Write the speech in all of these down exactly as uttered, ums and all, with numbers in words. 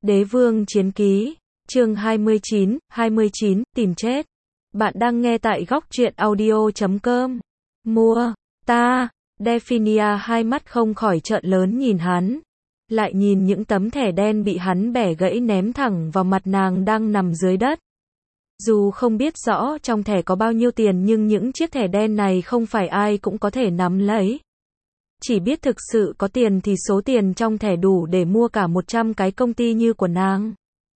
Đế vương chiến ký, chương hai mươi chín, hai mươi chín, tìm chết. Bạn đang nghe tại góc truyện audio chấm com. Mua, ta, Daphnia hai mắt không khỏi trợn lớn nhìn hắn. Lại nhìn những tấm thẻ đen bị hắn bẻ gãy ném thẳng vào mặt nàng đang nằm dưới đất. Dù không biết rõ trong thẻ có bao nhiêu tiền nhưng những chiếc thẻ đen này không phải ai cũng có thể nắm lấy. Chỉ biết thực sự có tiền thì số tiền trong thẻ đủ để mua cả một trăm cái công ty như của nàng.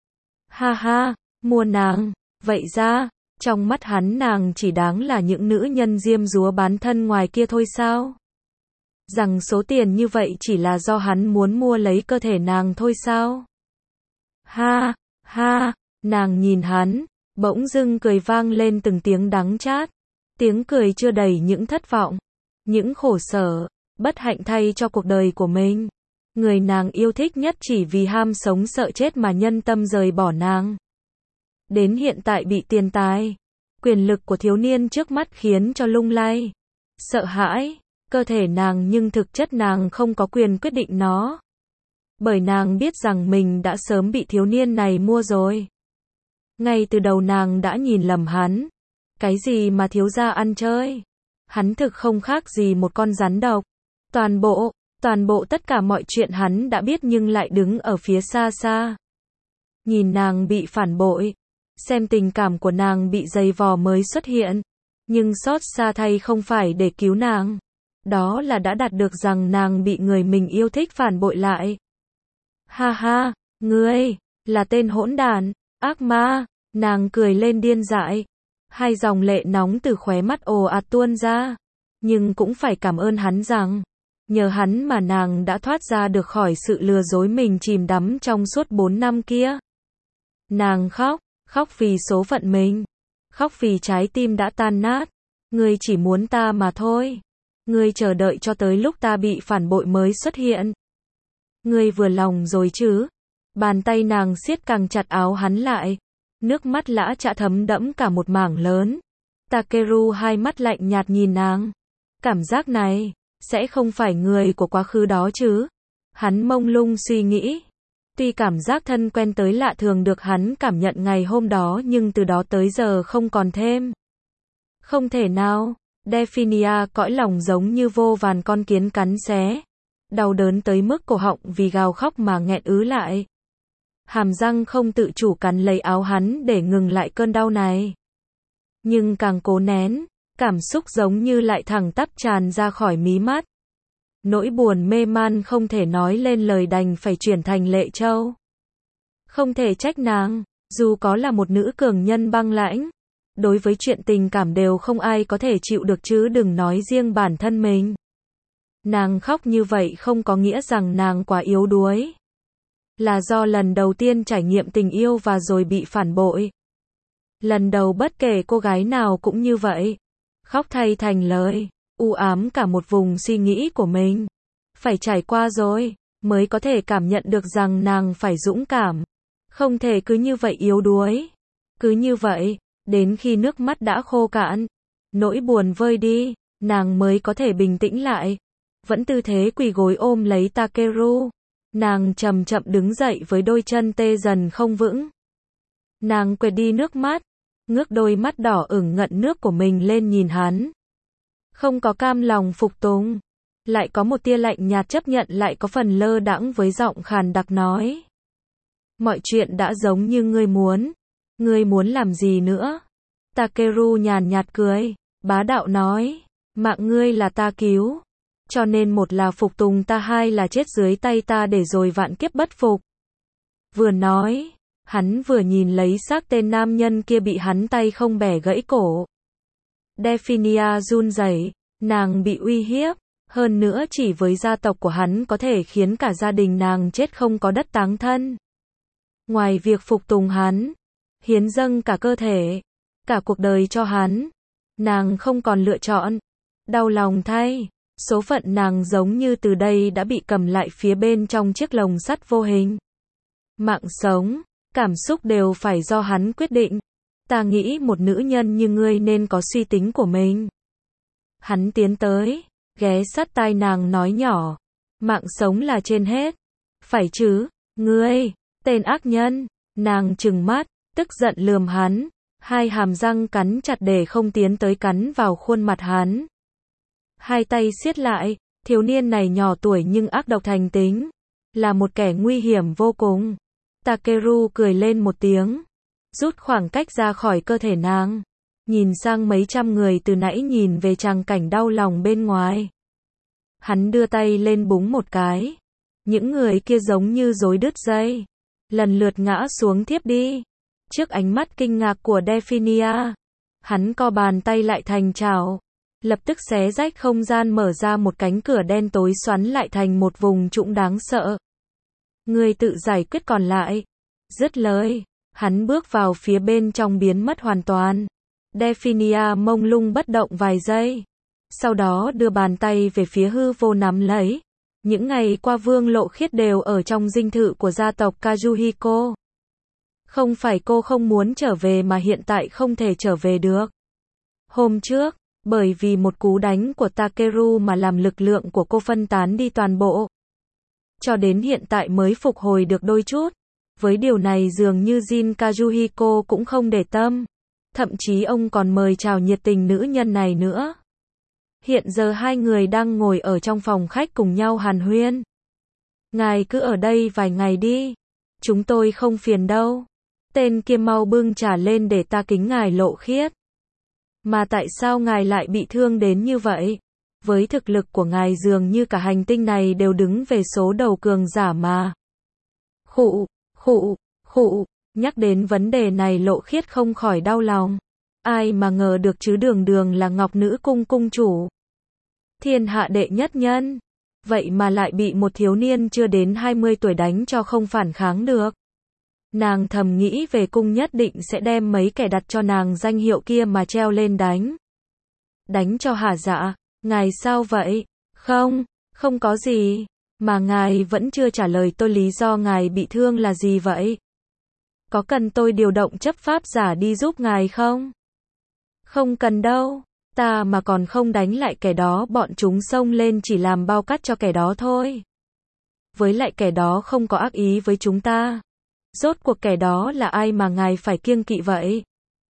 Ha ha, mua nàng, vậy ra, trong mắt hắn nàng chỉ đáng là những nữ nhân diêm dúa bán thân ngoài kia thôi sao? Rằng số tiền như vậy chỉ là do hắn muốn mua lấy cơ thể nàng thôi sao? Ha, ha, nàng nhìn hắn, bỗng dưng cười vang lên từng tiếng đắng chát. Tiếng cười chưa đầy những thất vọng, những khổ sở, bất hạnh thay cho cuộc đời của mình. Người nàng yêu thích nhất chỉ vì ham sống sợ chết mà nhân tâm rời bỏ nàng. Đến hiện tại bị tiền tài, quyền lực của thiếu niên trước mắt khiến cho lung lay, sợ hãi, cơ thể nàng nhưng thực chất nàng không có quyền quyết định nó. Bởi nàng biết rằng mình đã sớm bị thiếu niên này mua rồi. Ngay từ đầu nàng đã nhìn lầm hắn. Cái gì mà thiếu gia ăn chơi? Hắn thực không khác gì một con rắn độc. Toàn bộ, toàn bộ tất cả mọi chuyện hắn đã biết nhưng lại đứng ở phía xa xa. Nhìn nàng bị phản bội, xem tình cảm của nàng bị dày vò mới xuất hiện. Nhưng xót xa thay không phải để cứu nàng. Đó là đã đạt được rằng nàng bị người mình yêu thích phản bội lại. Ha ha, ngươi, là tên hỗn đản, ác ma, nàng cười lên điên dại. Hai dòng lệ nóng từ khóe mắt ồ ạt tuôn ra. Nhưng cũng phải cảm ơn hắn rằng, nhờ hắn mà nàng đã thoát ra được khỏi sự lừa dối mình chìm đắm trong suốt bốn năm kia. Nàng khóc, khóc vì số phận mình, khóc vì trái tim đã tan nát. Ngươi chỉ muốn ta mà thôi. Ngươi chờ đợi cho tới lúc ta bị phản bội mới xuất hiện. Ngươi vừa lòng rồi chứ? Bàn tay nàng siết càng chặt áo hắn lại. Nước mắt lã chã thấm đẫm cả một mảng lớn. Takeru hai mắt lạnh nhạt nhìn nàng. Cảm giác này, sẽ không phải người của quá khứ đó chứ? Hắn mông lung suy nghĩ. Tuy cảm giác thân quen tới lạ thường được hắn cảm nhận ngày hôm đó nhưng từ đó tới giờ không còn thêm. Không thể nào. Daphnia cõi lòng giống như vô vàn con kiến cắn xé. Đau đớn tới mức cổ họng vì gào khóc mà nghẹn ứ lại. Hàm răng không tự chủ cắn lấy áo hắn để ngừng lại cơn đau này. Nhưng càng cố nén, cảm xúc giống như lại thẳng tắp tràn ra khỏi mí mắt. Nỗi buồn mê man không thể nói lên lời đành phải chuyển thành lệ trâu. Không thể trách nàng, dù có là một nữ cường nhân băng lãnh. Đối với chuyện tình cảm đều không ai có thể chịu được chứ đừng nói riêng bản thân mình. Nàng khóc như vậy không có nghĩa rằng nàng quá yếu đuối. Là do lần đầu tiên trải nghiệm tình yêu và rồi bị phản bội. Lần đầu bất kể cô gái nào cũng như vậy. Khóc thay thành lời, u ám cả một vùng suy nghĩ của mình. Phải trải qua rồi, mới có thể cảm nhận được rằng nàng phải dũng cảm. Không thể cứ như vậy yếu đuối. Cứ như vậy, đến khi nước mắt đã khô cạn, nỗi buồn vơi đi, nàng mới có thể bình tĩnh lại. Vẫn tư thế quỳ gối ôm lấy Takeru. Nàng chậm chậm đứng dậy với đôi chân tê dần không vững. Nàng quệt đi nước mắt, ngước đôi mắt đỏ ửng ngận nước của mình lên nhìn hắn. Không có cam lòng phục tùng, lại có một tia lạnh nhạt chấp nhận lại có phần lơ đãng với giọng khàn đặc nói. Mọi chuyện đã giống như ngươi muốn. Ngươi muốn làm gì nữa? Takeru nhàn nhạt cười, bá đạo nói, mạng ngươi là ta cứu. Cho nên một là phục tùng ta hai là chết dưới tay ta để rồi vạn kiếp bất phục. Vừa nói, hắn vừa nhìn lấy xác tên nam nhân kia bị hắn tay không bẻ gãy cổ. Daphnia run rẩy, nàng bị uy hiếp, hơn nữa chỉ với gia tộc của hắn có thể khiến cả gia đình nàng chết không có đất táng thân. Ngoài việc phục tùng hắn, hiến dâng cả cơ thể, cả cuộc đời cho hắn, nàng không còn lựa chọn. Đau lòng thay, số phận nàng giống như từ đây đã bị cầm lại phía bên trong chiếc lồng sắt vô hình. Mạng sống, cảm xúc đều phải do hắn quyết định. Ta nghĩ một nữ nhân như ngươi nên có suy tính của mình. Hắn tiến tới, ghé sát tai nàng nói nhỏ, mạng sống là trên hết. Phải chứ, ngươi, Tên ác nhân, nàng trừng mắt, tức giận lườm hắn, hai hàm răng cắn chặt để không tiến tới cắn vào khuôn mặt hắn. Hai tay siết lại, thiếu niên này nhỏ tuổi nhưng ác độc thành tính, là một kẻ nguy hiểm vô cùng. Takeru cười lên một tiếng, rút khoảng cách ra khỏi cơ thể nàng, nhìn sang mấy trăm người từ nãy nhìn về tràng cảnh đau lòng bên ngoài. Hắn đưa tay lên búng một cái, những người kia giống như rối đứt dây, lần lượt ngã xuống thiếp đi. Trước ánh mắt kinh ngạc của Delphinia, hắn co bàn tay lại thành chảo, lập tức xé rách không gian, mở ra một cánh cửa đen tối xoắn lại thành một vùng trũng đáng sợ. Ngươi tự giải quyết còn lại. Dứt lời, hắn bước vào phía bên trong biến mất hoàn toàn. Delphinia mông lung bất động vài giây, sau đó đưa bàn tay về phía hư vô nắm lấy. Những ngày qua Vương Lộ Khiết đều ở trong dinh thự của gia tộc Kazuhiko. Không phải cô không muốn trở về mà hiện tại không thể trở về được. Hôm trước, bởi vì một cú đánh của Takeru mà làm lực lượng của cô phân tán đi toàn bộ. Cho đến hiện tại mới phục hồi được đôi chút. Với điều này dường như Jin Kazuhiko cũng không để tâm. Thậm chí ông còn mời chào nhiệt tình nữ nhân này nữa. Hiện giờ hai người đang ngồi ở trong phòng khách cùng nhau hàn huyên. Ngài cứ ở đây vài ngày đi. Chúng tôi không phiền đâu. Tên kia mau bưng trà lên để ta kính ngài Lộ Khiết. Mà tại sao ngài lại bị thương đến như vậy? Với thực lực của ngài dường như cả hành tinh này đều đứng về số đầu cường giả mà. Khụ, khụ, khụ, nhắc đến vấn đề này Lộ Khiết không khỏi đau lòng. Ai mà ngờ được chứ, đường đường là Ngọc Nữ Cung cung chủ, thiên hạ đệ nhất nhân, vậy mà lại bị một thiếu niên chưa đến hai mươi tuổi đánh cho không phản kháng được. Nàng thầm nghĩ về cung nhất định sẽ đem mấy kẻ đặt cho nàng danh hiệu kia mà treo lên đánh. Đánh cho hả dạ? Ngài sao vậy? Không, không có gì. Mà ngài vẫn chưa trả lời tôi lý do ngài bị thương là gì vậy? Có cần tôi điều động chấp pháp giả đi giúp ngài không? Không cần đâu. Ta mà còn không đánh lại kẻ đó, bọn chúng xông lên chỉ làm bao cát cho kẻ đó thôi. Với lại kẻ đó không có ác ý với chúng ta. Rốt cuộc kẻ đó là ai mà ngài phải kiêng kỵ vậy?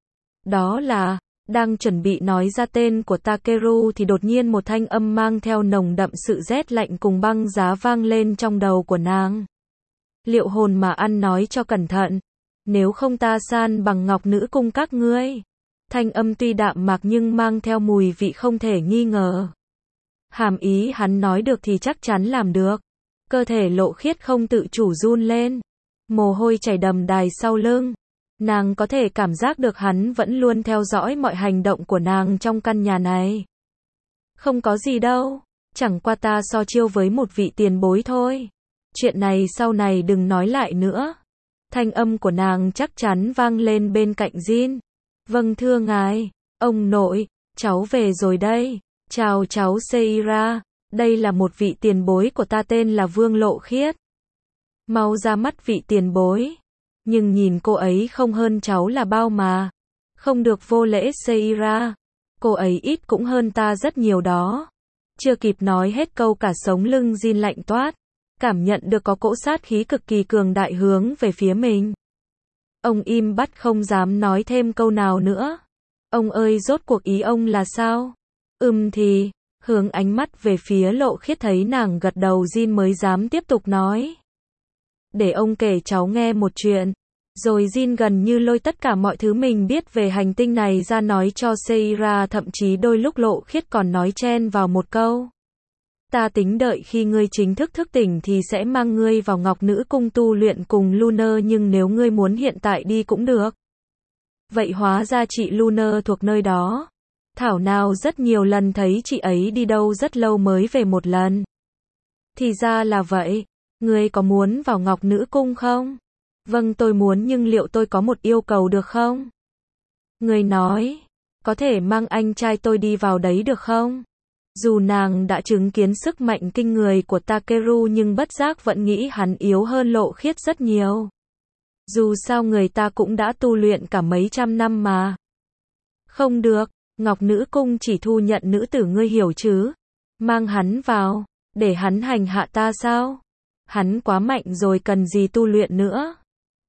Đó là, đang chuẩn bị nói ra tên của Takeru thì đột nhiên một thanh âm mang theo nồng đậm sự rét lạnh cùng băng giá vang lên trong đầu của nàng. Liệu hồn mà ăn nói cho cẩn thận, nếu không ta san bằng Ngọc Nữ Cung các ngươi. Thanh âm tuy đạm mạc nhưng mang theo mùi vị không thể nghi ngờ. Hàm ý hắn nói được thì chắc chắn làm được. Cơ thể Lộ Khiết không tự chủ run lên. Mồ hôi chảy đầm đìa sau lưng. Nàng có thể cảm giác được hắn vẫn luôn theo dõi mọi hành động của nàng trong căn nhà này. Không có gì đâu. Chẳng qua ta so chiêu với một vị tiền bối thôi. Chuyện này sau này đừng nói lại nữa. Thanh âm của nàng chắc chắn vang lên bên cạnh Jin. Vâng thưa ngài. Ông nội, cháu về rồi đây. Chào cháu Seira. Đây là một vị tiền bối của ta tên là Vương Lộ Khiết. Mau ra mắt vị tiền bối. Nhưng nhìn cô ấy không hơn cháu là bao mà. Không được vô lễ Seira. Cô ấy ít cũng hơn ta rất nhiều đó. Chưa kịp nói hết câu cả sống lưng Jin lạnh toát. Cảm nhận được có cỗ sát khí cực kỳ cường đại hướng về phía mình. Ông im bặt không dám nói thêm câu nào nữa. Ông ơi, rốt cuộc ý ông là sao? Ừm thì, hướng ánh mắt về phía Lộ Khiết thấy nàng gật đầu Jin mới dám tiếp tục nói. Để ông kể cháu nghe một chuyện. Rồi Jin gần như lôi tất cả mọi thứ mình biết về hành tinh này ra nói cho Seira, thậm chí đôi lúc Lộ Khiết còn nói chen vào một câu. Ta tính đợi khi ngươi chính thức thức tỉnh thì sẽ mang ngươi vào Ngọc Nữ Cung tu luyện cùng Lunar, nhưng nếu ngươi muốn hiện tại đi cũng được. Vậy hóa ra chị Lunar thuộc nơi đó. Thảo nào rất nhiều lần thấy chị ấy đi đâu rất lâu mới về một lần. Thì ra là vậy. Ngươi có muốn vào Ngọc Nữ Cung không? Vâng tôi muốn, nhưng liệu tôi có một yêu cầu được không? Ngươi nói, có thể mang anh trai tôi đi vào đấy được không? Dù nàng đã chứng kiến sức mạnh kinh người của Takeru nhưng bất giác vẫn nghĩ hắn yếu hơn Lộ Khiết rất nhiều. Dù sao người ta cũng đã tu luyện cả mấy trăm năm mà. Không được, Ngọc Nữ Cung chỉ thu nhận nữ tử, ngươi hiểu chứ? Mang hắn vào, để hắn hành hạ ta sao? Hắn quá mạnh rồi, cần gì tu luyện nữa?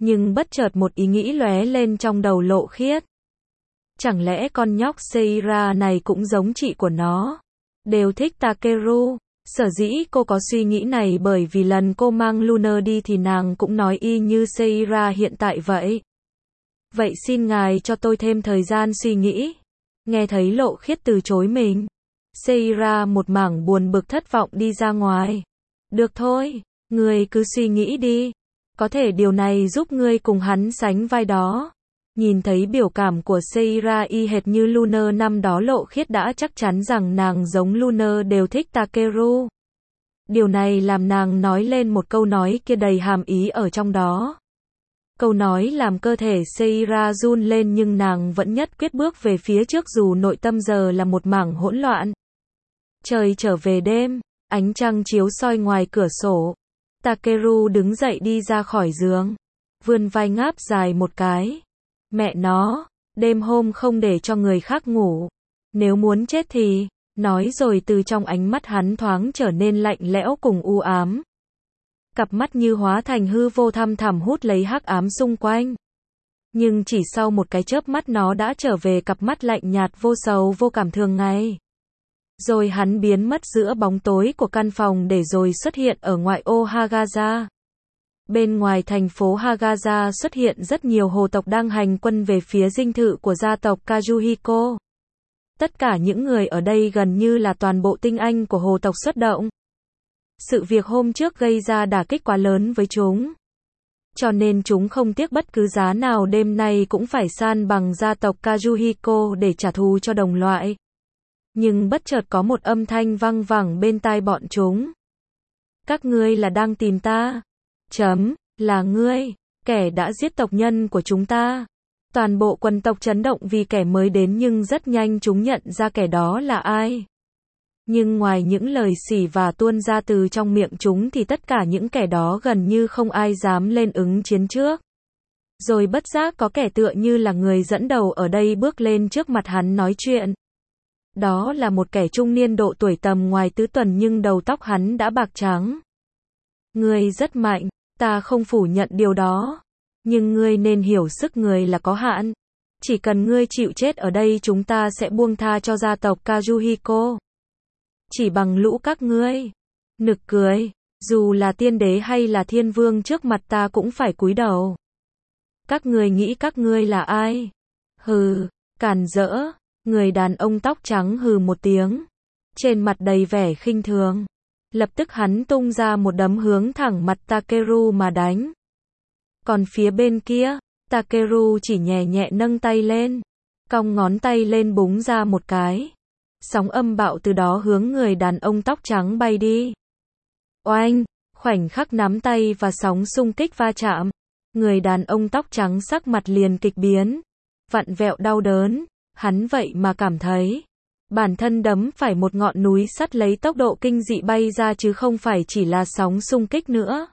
Nhưng bất chợt một ý nghĩ lóe lên trong đầu Lộ Khiết. Chẳng lẽ con nhóc Seira này cũng giống chị của nó? Đều thích Takeru. Sở dĩ cô có suy nghĩ này bởi vì lần cô mang Luna đi thì nàng cũng nói y như Seira hiện tại vậy. Vậy xin ngài cho tôi thêm thời gian suy nghĩ. Nghe thấy Lộ Khiết từ chối mình, Seira một mảng buồn bực thất vọng đi ra ngoài. Được thôi, ngươi cứ suy nghĩ đi. Có thể điều này giúp ngươi cùng hắn sánh vai đó. Nhìn thấy biểu cảm của Seira y hệt như Luna năm đó, Lộ Khiết đã chắc chắn rằng nàng giống Luna đều thích Takeru. Điều này làm nàng nói lên một câu nói kia đầy hàm ý ở trong đó. Câu nói làm cơ thể Seira run lên nhưng nàng vẫn nhất quyết bước về phía trước dù nội tâm giờ là một mảng hỗn loạn. Trời trở về đêm, ánh trăng chiếu soi ngoài cửa sổ. Takeru đứng dậy đi ra khỏi giường, vươn vai ngáp dài một cái. Mẹ nó, đêm hôm không để cho người khác ngủ. Nếu muốn chết thì, nói rồi từ trong ánh mắt hắn thoáng trở nên lạnh lẽo cùng u ám. Cặp mắt như hóa thành hư vô thăm thẳm hút lấy hắc ám xung quanh. Nhưng chỉ sau một cái chớp mắt nó đã trở về cặp mắt lạnh nhạt vô sầu vô cảm thường ngày. Rồi hắn biến mất giữa bóng tối của căn phòng để rồi xuất hiện ở ngoại ô Hagaza. Bên ngoài thành phố Hagaza xuất hiện rất nhiều hồ tộc đang hành quân về phía dinh thự của gia tộc Kazuhiko. Tất cả những người ở đây gần như là toàn bộ tinh anh của hồ tộc xuất động. Sự việc hôm trước gây ra đả kích quá lớn với chúng. Cho nên chúng không tiếc bất cứ giá nào đêm nay cũng phải san bằng gia tộc Kazuhiko để trả thù cho đồng loại. Nhưng bất chợt có một âm thanh vang vẳng bên tai bọn chúng. Các ngươi là đang tìm ta. Chấm, là ngươi, kẻ đã giết tộc nhân của chúng ta. Toàn bộ quần tộc chấn động vì kẻ mới đến nhưng rất nhanh chúng nhận ra kẻ đó là ai. Nhưng ngoài những lời xỉ và tuôn ra từ trong miệng chúng thì tất cả những kẻ đó gần như không ai dám lên ứng chiến trước. Rồi bất giác có kẻ tựa như là người dẫn đầu ở đây bước lên trước mặt hắn nói chuyện. Đó là một kẻ trung niên độ tuổi tầm ngoài tứ tuần nhưng đầu tóc hắn đã bạc trắng. Ngươi rất mạnh, ta không phủ nhận điều đó. Nhưng ngươi nên hiểu sức người là có hạn. Chỉ cần ngươi chịu chết ở đây chúng ta sẽ buông tha cho gia tộc Kazuhiko. Chỉ bằng lũ các ngươi. Nực cười, dù là tiên đế hay là thiên vương trước mặt ta cũng phải cúi đầu. Các ngươi nghĩ các ngươi là ai? Hừ, càn rỡ. Người đàn ông tóc trắng hừ một tiếng. Trên mặt đầy vẻ khinh thường. Lập tức hắn tung ra một đấm hướng thẳng mặt Takeru mà đánh. Còn phía bên kia, Takeru chỉ nhẹ nhẹ nâng tay lên. Cong ngón tay lên búng ra một cái. Sóng âm bạo từ đó hướng người đàn ông tóc trắng bay đi. Oanh, khoảnh khắc nắm tay và sóng xung kích va chạm. Người đàn ông tóc trắng sắc mặt liền kịch biến. Vặn vẹo đau đớn. Hắn vậy mà cảm thấy bản thân đấm phải một ngọn núi sắt lấy tốc độ kinh dị bay ra chứ không phải chỉ là sóng xung kích nữa.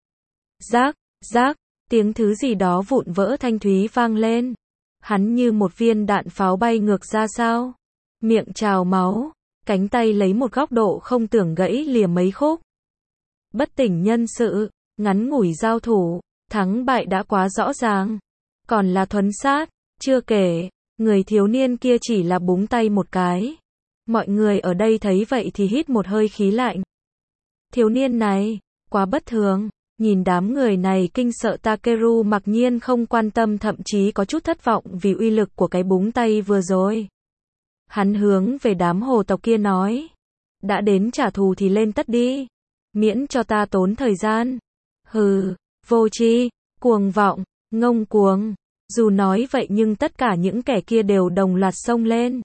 Rác, rác, tiếng thứ gì đó vụn vỡ thanh thúy vang lên. Hắn như một viên đạn pháo bay ngược ra sao. Miệng trào máu, cánh tay lấy một góc độ không tưởng gãy lìa mấy khúc. Bất tỉnh nhân sự, ngắn ngủi giao thủ, thắng bại đã quá rõ ràng. Còn là thuấn sát, chưa kể. Người thiếu niên kia chỉ là búng tay một cái. Mọi người ở đây thấy vậy thì hít một hơi khí lạnh. Thiếu niên này, quá bất thường. Nhìn đám người này kinh sợ Takeru mặc nhiên không quan tâm thậm chí có chút thất vọng vì uy lực của cái búng tay vừa rồi. Hắn hướng về đám hồ tộc kia nói. Đã đến trả thù thì lên tất đi. Miễn cho ta tốn thời gian. Hừ, vô tri, cuồng vọng, ngông cuồng. Dù nói vậy nhưng tất cả những kẻ kia đều đồng loạt xông lên.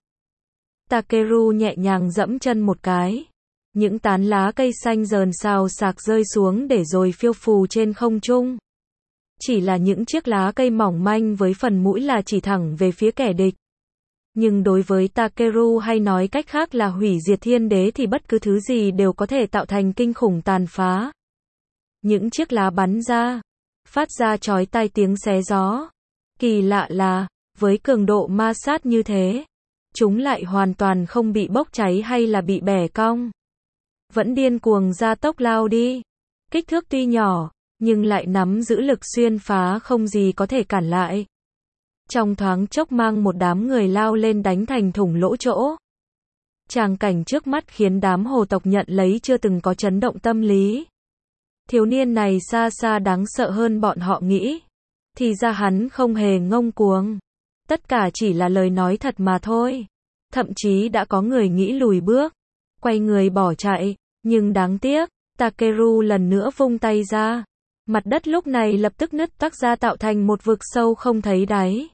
Takeru nhẹ nhàng dẫm chân một cái. Những tán lá cây xanh rờn xào xạc rơi xuống để rồi phiêu phù trên không trung. Chỉ là những chiếc lá cây mỏng manh với phần mũi là chỉ thẳng về phía kẻ địch. Nhưng đối với Takeru hay nói cách khác là hủy diệt thiên đế thì bất cứ thứ gì đều có thể tạo thành kinh khủng tàn phá. Những chiếc lá bắn ra, phát ra chói tai tiếng xé gió. Kỳ lạ là, với cường độ ma sát như thế, chúng lại hoàn toàn không bị bốc cháy hay là bị bẻ cong. Vẫn điên cuồng gia tốc lao đi. Kích thước tuy nhỏ, nhưng lại nắm giữ lực xuyên phá không gì có thể cản lại. Trong thoáng chốc mang một đám người lao lên đánh thành thủng lỗ chỗ. Tràng cảnh trước mắt khiến đám hồ tộc nhận lấy chưa từng có chấn động tâm lý. Thiếu niên này xa xa đáng sợ hơn bọn họ nghĩ. Thì ra hắn không hề ngông cuồng. Tất cả chỉ là lời nói thật mà thôi. Thậm chí đã có người nghĩ lùi bước, quay người bỏ chạy, nhưng đáng tiếc, Takeru lần nữa vung tay ra. Mặt đất lúc này lập tức nứt toác ra tạo thành một vực sâu không thấy đáy.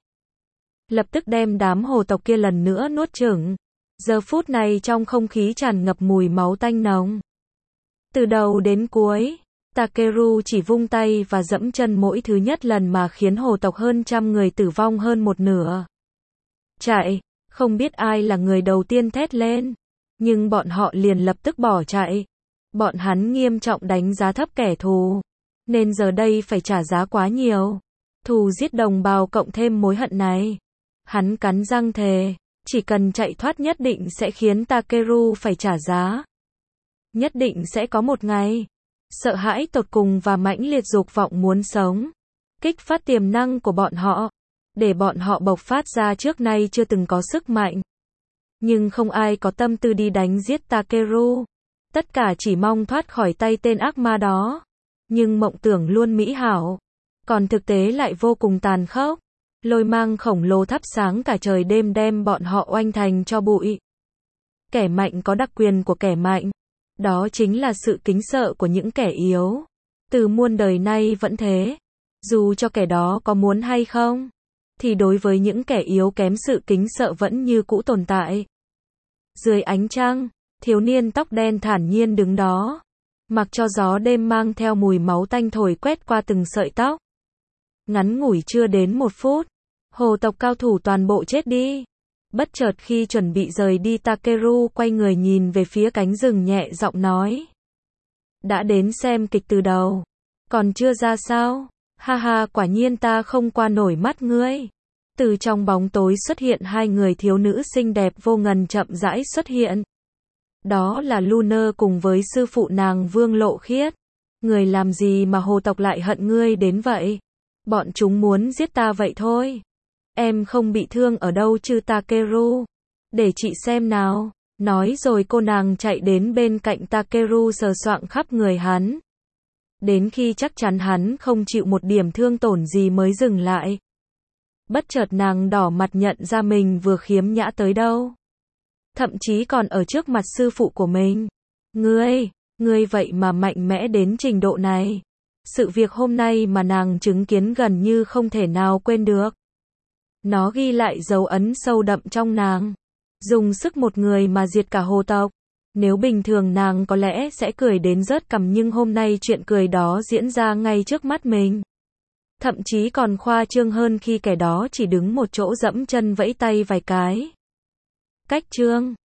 Lập tức đem đám hồ tộc kia lần nữa nuốt chửng. Giờ phút này trong không khí tràn ngập mùi máu tanh nồng. Từ đầu đến cuối, Takeru chỉ vung tay và dẫm chân mỗi thứ nhất lần mà khiến hồ tộc hơn trăm người tử vong hơn một nửa. Chạy, không biết ai là người đầu tiên thét lên, nhưng bọn họ liền lập tức bỏ chạy. Bọn hắn nghiêm trọng đánh giá thấp kẻ thù, nên giờ đây phải trả giá quá nhiều. Thù giết đồng bào cộng thêm mối hận này. Hắn cắn răng thề, chỉ cần chạy thoát nhất định sẽ khiến Takeru phải trả giá. Nhất định sẽ có một ngày. Sợ hãi tột cùng và mãnh liệt dục vọng muốn sống, kích phát tiềm năng của bọn họ, để bọn họ bộc phát ra trước nay chưa từng có sức mạnh. Nhưng không ai có tâm tư đi đánh giết Takeru. Tất cả chỉ mong thoát khỏi tay tên ác ma đó. Nhưng mộng tưởng luôn mỹ hảo, còn thực tế lại vô cùng tàn khốc. Lôi mang khổng lồ thắp sáng cả trời đêm đem bọn họ oanh thành cho bụi. Kẻ mạnh có đặc quyền của kẻ mạnh. Đó chính là sự kính sợ của những kẻ yếu. Từ muôn đời nay vẫn thế. Dù cho kẻ đó có muốn hay không, thì đối với những kẻ yếu kém sự kính sợ vẫn như cũ tồn tại. Dưới ánh trăng, thiếu niên tóc đen thản nhiên đứng đó, mặc cho gió đêm mang theo mùi máu tanh thổi quét qua từng sợi tóc. Ngắn ngủi chưa đến một phút, hồ tộc cao thủ toàn bộ chết đi. Bất chợt khi chuẩn bị rời đi, Takeru quay người nhìn về phía cánh rừng nhẹ giọng nói. Đã đến xem kịch từ đầu. Còn chưa ra sao? Ha ha, quả nhiên ta không qua nổi mắt ngươi. Từ trong bóng tối xuất hiện hai người thiếu nữ xinh đẹp vô ngần chậm rãi xuất hiện. Đó là Luna cùng với sư phụ nàng Vương Lộ Khiết. Người làm gì mà hồ tộc lại hận ngươi đến vậy? Bọn chúng muốn giết ta vậy thôi. Em không bị thương ở đâu chứ Takeru? Để chị xem nào. Nói rồi cô nàng chạy đến bên cạnh Takeru sờ soạng khắp người hắn. Đến khi chắc chắn hắn không chịu một điểm thương tổn gì mới dừng lại. Bất chợt nàng đỏ mặt nhận ra mình vừa khiếm nhã tới đâu. Thậm chí còn ở trước mặt sư phụ của mình. Ngươi, ngươi vậy mà mạnh mẽ đến trình độ này. Sự việc hôm nay mà nàng chứng kiến gần như không thể nào quên được. Nó ghi lại dấu ấn sâu đậm trong nàng. Dùng sức một người mà diệt cả hồ tộc. Nếu bình thường nàng có lẽ sẽ cười đến rớt cằm, nhưng hôm nay chuyện cười đó diễn ra ngay trước mắt mình. Thậm chí còn khoa trương hơn khi kẻ đó chỉ đứng một chỗ dẫm chân vẫy tay vài cái. Cách trương